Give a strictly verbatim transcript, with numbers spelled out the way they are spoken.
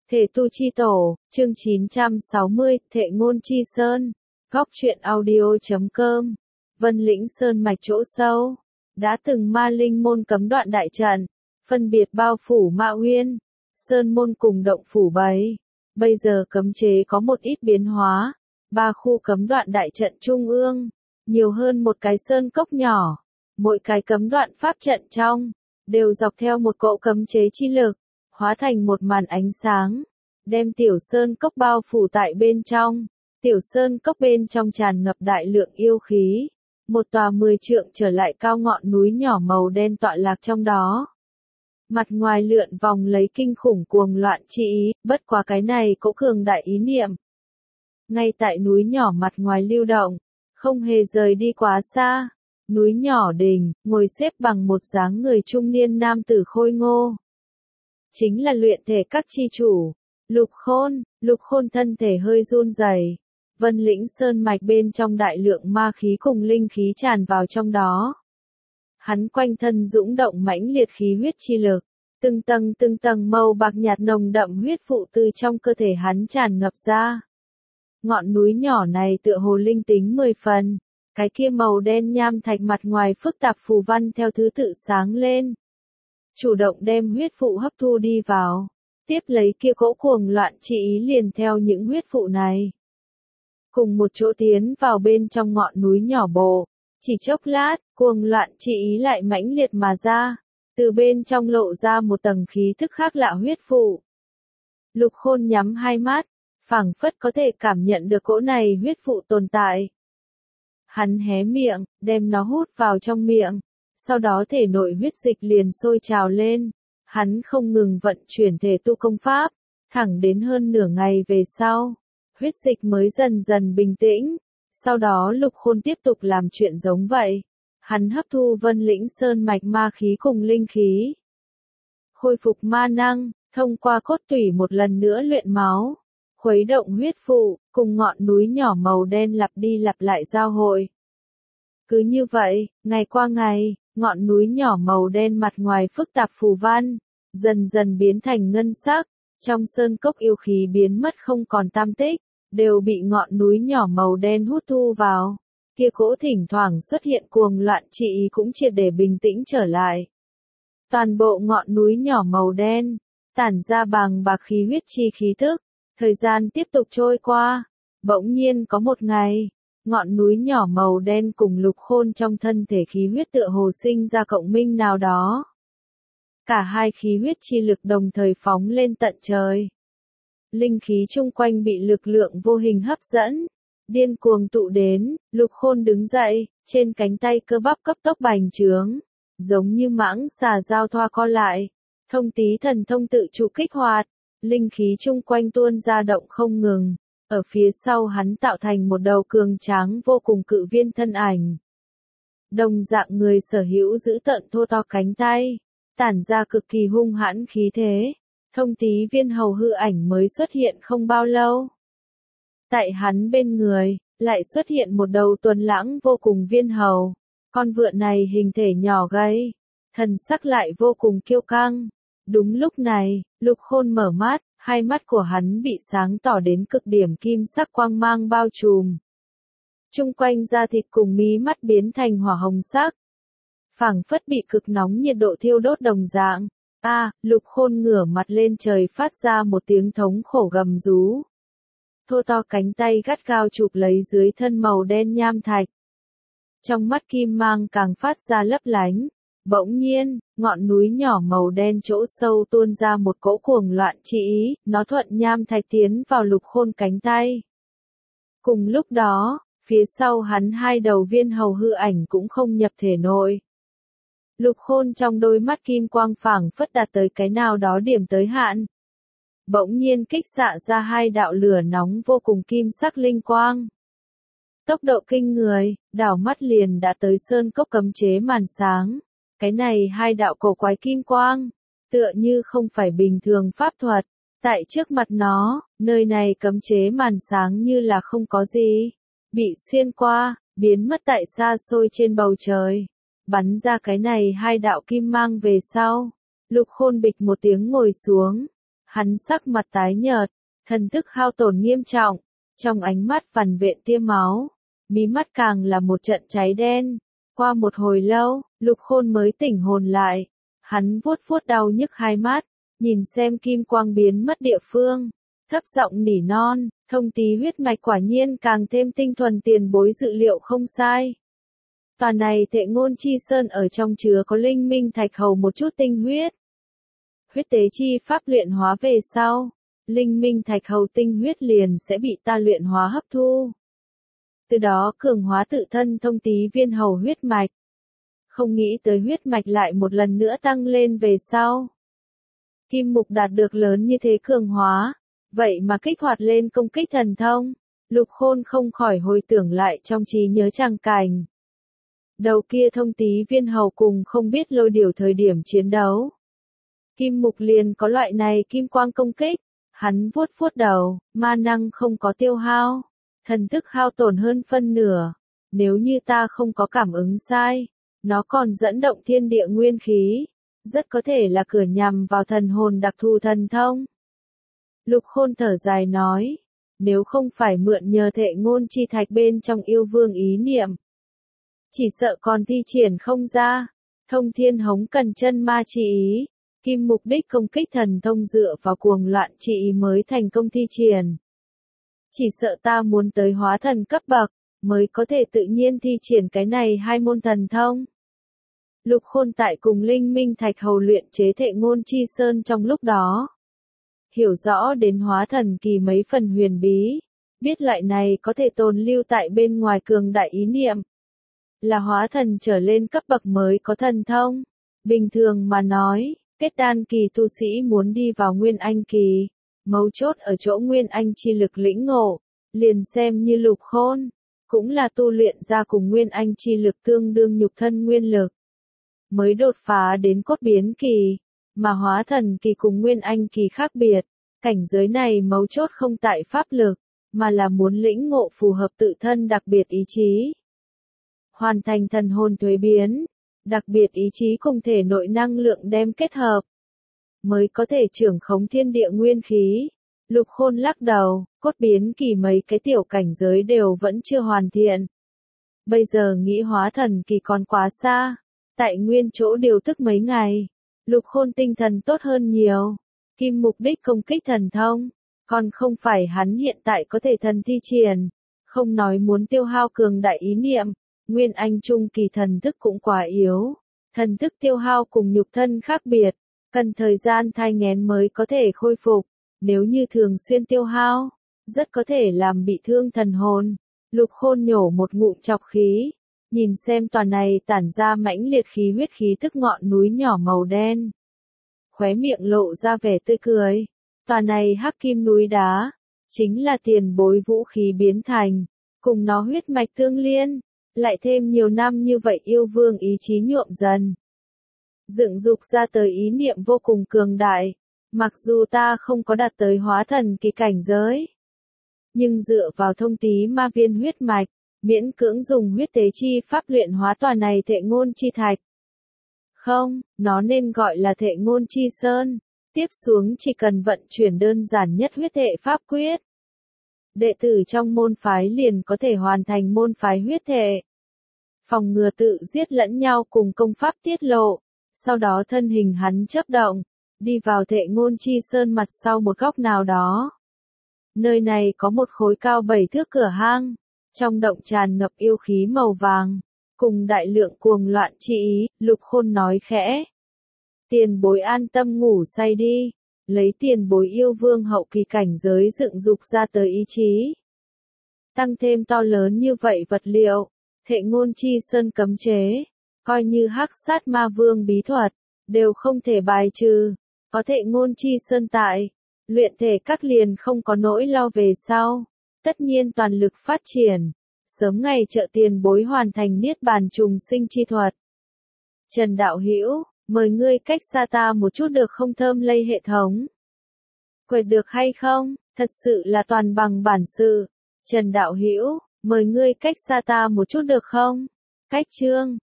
Thể tu chi tổ, chương chín trăm sáu mươi, Thệ ngôn chi sơn. Góc truyện audio chấm com. Vân Lĩnh Sơn mạch chỗ sâu. Đã từng ma linh môn cấm đoạn đại trận. Phân biệt bao phủ Mạo Uyên, Sơn môn cùng động phủ bấy. Bây giờ cấm chế có một ít biến hóa. Ba khu cấm đoạn đại trận trung ương. Nhiều hơn một cái sơn cốc nhỏ. Mỗi cái cấm đoạn pháp trận trong. Đều dọc theo một cỗ cấm chế chi lực. Hóa thành một màn ánh sáng, đem tiểu sơn cốc bao phủ tại bên trong. Tiểu sơn cốc bên trong tràn ngập đại lượng yêu khí. Một tòa mười trượng trở lại cao ngọn núi nhỏ màu đen tọa lạc trong đó. Mặt ngoài lượn vòng lấy kinh khủng cuồng loạn chi ý, bất quá cái này cũng cường đại ý niệm. Ngay tại núi nhỏ mặt ngoài lưu động, không hề rời đi quá xa. Núi nhỏ đỉnh, ngồi xếp bằng một dáng người trung niên nam tử khôi ngô. Chính là luyện thể các chi chủ, Lục Khôn. Lục Khôn thân thể hơi run rẩy. Vân Lĩnh Sơn mạch bên trong đại lượng ma khí cùng linh khí tràn vào trong đó. Hắn quanh thân dũng động mãnh liệt khí huyết chi lực, từng tầng từng tầng màu bạc nhạt nồng đậm huyết vụ từ trong cơ thể hắn tràn ngập ra. Ngọn núi nhỏ này tựa hồ linh tính mười phần, cái kia màu đen nham thạch mặt ngoài phức tạp phù văn theo thứ tự sáng lên. Chủ động đem huyết vụ hấp thu đi vào, tiếp lấy kia cỗ cuồng loạn chi ý liền theo những huyết vụ này. Cùng một chỗ tiến vào bên trong ngọn núi nhỏ bộ, chỉ chốc lát, cuồng loạn chi ý lại mãnh liệt mà ra, từ bên trong lộ ra một tầng khí thức khác lạ huyết vụ. Lục Khôn nhắm hai mắt, phảng phất có thể cảm nhận được cỗ này huyết vụ tồn tại. Hắn hé miệng, đem nó hút vào trong miệng. Sau đó thể nội huyết dịch liền sôi trào lên, hắn không ngừng vận chuyển thể tu công pháp, thẳng đến hơn nửa ngày về sau, huyết dịch mới dần dần bình tĩnh. Sau đó Lục Khôn tiếp tục làm chuyện giống vậy, hắn hấp thu Vân Lĩnh Sơn mạch ma khí cùng linh khí, khôi phục ma năng, thông qua cốt tủy một lần nữa luyện máu, khuấy động huyết vụ, cùng ngọn núi nhỏ màu đen lặp đi lặp lại giao hội. Cứ như vậy, ngày qua ngày, ngọn núi nhỏ màu đen mặt ngoài phức tạp phù văn, dần dần biến thành ngân sắc, trong sơn cốc yêu khí biến mất không còn tam tích, đều bị ngọn núi nhỏ màu đen hút thu vào. Kia cỗ thỉnh thoảng xuất hiện cuồng loạn chi ý cũng triệt để bình tĩnh trở lại. Toàn bộ ngọn núi nhỏ màu đen, tản ra bàng bạc khí huyết chi khí tức, thời gian tiếp tục trôi qua, bỗng nhiên có một ngày. Ngọn núi nhỏ màu đen cùng Lục Khôn trong thân thể khí huyết tựa hồ sinh ra cộng minh nào đó. Cả hai khí huyết chi lực đồng thời phóng lên tận trời. Linh khí chung quanh bị lực lượng vô hình hấp dẫn, điên cuồng tụ đến. Lục Khôn đứng dậy, trên cánh tay cơ bắp cấp tốc bành trướng, giống như mãng xà giao thoa co lại. Thông tí thần thông tự chủ kích hoạt, linh khí chung quanh tuôn ra động không ngừng. Ở phía sau hắn tạo thành một đầu cường tráng vô cùng cự viên thân ảnh. Đồng dạng người sở hữu giữ tợn thô to cánh tay, tản ra cực kỳ hung hãn khí thế. Thông tí viên hầu hư ảnh mới xuất hiện không bao lâu. Tại hắn bên người, lại xuất hiện một đầu tuấn lãng vô cùng viên hầu. Con vượn này hình thể nhỏ gầy, thần sắc lại vô cùng kiêu căng. Đúng lúc này, Lục Khôn mở mắt. Hai mắt của hắn bị sáng tỏ đến cực điểm kim sắc quang mang bao trùm. Trung quanh da thịt cùng mí mắt biến thành hỏa hồng sắc. Phảng phất bị cực nóng nhiệt độ thiêu đốt đồng dạng. A, à, Lục Khôn ngửa mặt lên trời phát ra một tiếng thống khổ gầm rú. Thô to cánh tay gắt gao chụp lấy dưới thân màu đen nham thạch. Trong mắt kim mang càng phát ra lấp lánh. Bỗng nhiên, ngọn núi nhỏ màu đen chỗ sâu tuôn ra một cỗ cuồng loạn chi ý, nó thuận nham thạch tiến vào Lục Khôn cánh tay. Cùng lúc đó, phía sau hắn hai đầu viên hầu hư ảnh cũng không nhập thể nội. Lục Khôn trong đôi mắt kim quang phảng phất đạt tới cái nào đó điểm tới hạn. Bỗng nhiên kích xạ ra hai đạo lửa nóng vô cùng kim sắc linh quang. Tốc độ kinh người, đảo mắt liền đã tới sơn cốc cấm chế màn sáng. Cái này hai đạo cổ quái kim quang, tựa như không phải bình thường pháp thuật. Tại trước mặt nó, nơi này cấm chế màn sáng như là không có gì. Bị xuyên qua, biến mất tại xa xôi trên bầu trời. Bắn ra cái này hai đạo kim mang về sau. Lục Khôn bịch một tiếng ngồi xuống. Hắn sắc mặt tái nhợt, thần thức hao tổn nghiêm trọng, trong ánh mắt vằn vện tia máu, mí mắt càng là một trận cháy đen. Qua một hồi lâu, Lục Khôn mới tỉnh hồn lại, hắn vuốt vuốt đau nhức hai mắt, nhìn xem kim quang biến mất địa phương, thấp giọng nỉ non, thông tí huyết mạch quả nhiên càng thêm tinh thuần, tiền bối dự liệu không sai. Tòa này Thệ Ngôn Chi Sơn ở trong chứa có Linh Minh Thạch Hầu một chút tinh huyết. Huyết tế chi pháp luyện hóa về sau, Linh Minh Thạch Hầu tinh huyết liền sẽ bị ta luyện hóa hấp thu. Từ đó cường hóa tự thân thông tí viên hầu huyết mạch. Không nghĩ tới huyết mạch lại một lần nữa tăng lên về sau. Kim mục đạt được lớn như thế cường hóa, vậy mà kích hoạt lên công kích thần thông. Lục Khôn không khỏi hồi tưởng lại trong trí nhớ tràng cảnh. Đầu kia thông tí viên hầu cùng không biết lôi điều thời điểm chiến đấu. Kim mục liền có loại này kim quang công kích, hắn vuốt vuốt đầu, ma năng không có tiêu hao, thần thức hao tổn hơn phân nửa, nếu như ta không có cảm ứng sai, nó còn dẫn động thiên địa nguyên khí, rất có thể là cửa nhằm vào thần hồn đặc thù thần thông. Lục Khôn thở dài nói, nếu không phải mượn nhờ Thệ Ngôn Chi Thạch bên trong yêu vương ý niệm, chỉ sợ còn thi triển không ra. Thông Thiên Hống cần chân ma chi ý, Kim mục đích công kích thần thông dựa vào cuồng loạn chi ý mới thành công thi triển. Chỉ sợ ta muốn tới hóa thần cấp bậc, mới có thể tự nhiên thi triển cái này hai môn thần thông. Lục Khôn tại cùng Linh Minh Thạch Hầu luyện chế Thệ Ngôn Chi Sơn trong lúc đó, hiểu rõ đến hóa thần kỳ mấy phần huyền bí, biết loại này có thể tồn lưu tại bên ngoài cường đại ý niệm, là hóa thần trở lên cấp bậc mới có thần thông. Bình thường mà nói, kết đan kỳ tu sĩ muốn đi vào nguyên anh kỳ, mấu chốt ở chỗ nguyên anh chi lực lĩnh ngộ, liền xem như Lục Khôn, cũng là tu luyện ra cùng nguyên anh chi lực tương đương nhục thân nguyên lực, mới đột phá đến cốt biến kỳ, mà hóa thần kỳ cùng nguyên anh kỳ khác biệt, cảnh giới này mấu chốt không tại pháp lực, mà là muốn lĩnh ngộ phù hợp tự thân đặc biệt ý chí. Hoàn thành thần hồn thuế biến, đặc biệt ý chí cùng thể nội năng lượng đem kết hợp, mới có thể trưởng khống thiên địa nguyên khí. Lục Khôn lắc đầu, cốt biến kỳ mấy cái tiểu cảnh giới đều vẫn chưa hoàn thiện. Bây giờ nghĩ hóa thần kỳ còn quá xa, tại nguyên chỗ điều tức mấy ngày, Lục Khôn tinh thần tốt hơn nhiều. Kim mục đích công kích thần thông, còn không phải hắn hiện tại có thể thần thi triển, không nói muốn tiêu hao cường đại ý niệm, nguyên anh trung kỳ thần thức cũng quá yếu, thần thức tiêu hao cùng nhục thân khác biệt, cần thời gian thai nghén mới có thể khôi phục, nếu như thường xuyên tiêu hao, rất có thể làm bị thương thần hồn. Lục Khôn nhổ một ngụm trọc khí, nhìn xem tòa này tản ra mãnh liệt khí huyết khí tức ngọn núi nhỏ màu đen. Khóe miệng lộ ra vẻ tươi cười, tòa này hắc kim núi đá, chính là tiền bối vũ khí biến thành, cùng nó huyết mạch tương liên, lại thêm nhiều năm như vậy yêu vương ý chí nhuộm dần. Dựng dục ra tới ý niệm vô cùng cường đại, mặc dù ta không có đạt tới hóa thần kỳ cảnh giới, nhưng dựa vào thông tí ma viên huyết mạch, miễn cưỡng dùng huyết tế chi pháp luyện hóa tòa này Thệ Ngôn Chi Thạch. Không, nó nên gọi là Thệ Ngôn Chi Sơn, tiếp xuống chỉ cần vận chuyển đơn giản nhất huyết hệ pháp quyết. Đệ tử trong môn phái liền có thể hoàn thành môn phái huyết hệ. Phòng ngừa tự giết lẫn nhau cùng công pháp tiết lộ, sau đó thân hình hắn chớp động, đi vào Thệ Ngôn Chi Sơn mặt sau một góc nào đó. Nơi này có một khối cao bảy thước cửa hang, trong động tràn ngập yêu khí màu vàng, cùng đại lượng cuồng loạn chi ý. Lục Khôn nói khẽ. Tiền bối an tâm ngủ say đi, lấy tiền bối yêu vương hậu kỳ cảnh giới dựng dục ra tới ý chí. Tăng thêm to lớn như vậy vật liệu, Thệ Ngôn Chi Sơn cấm chế, coi như hắc sát ma vương bí thuật, đều không thể bài trừ, có Thệ Ngôn Chi Sơn tại, luyện thể các liền không có nỗi lo về sau, tất nhiên toàn lực phát triển, sớm ngày trợ tiền bối hoàn thành niết bàn trùng sinh chi thuật. Trần đạo hữu, mời ngươi cách xa ta một chút được không? Thơm lây hệ thống. Quệt được hay không? Thật sự là toàn bằng bản sự. Trần đạo hữu, mời ngươi cách xa ta một chút được không? Cách chương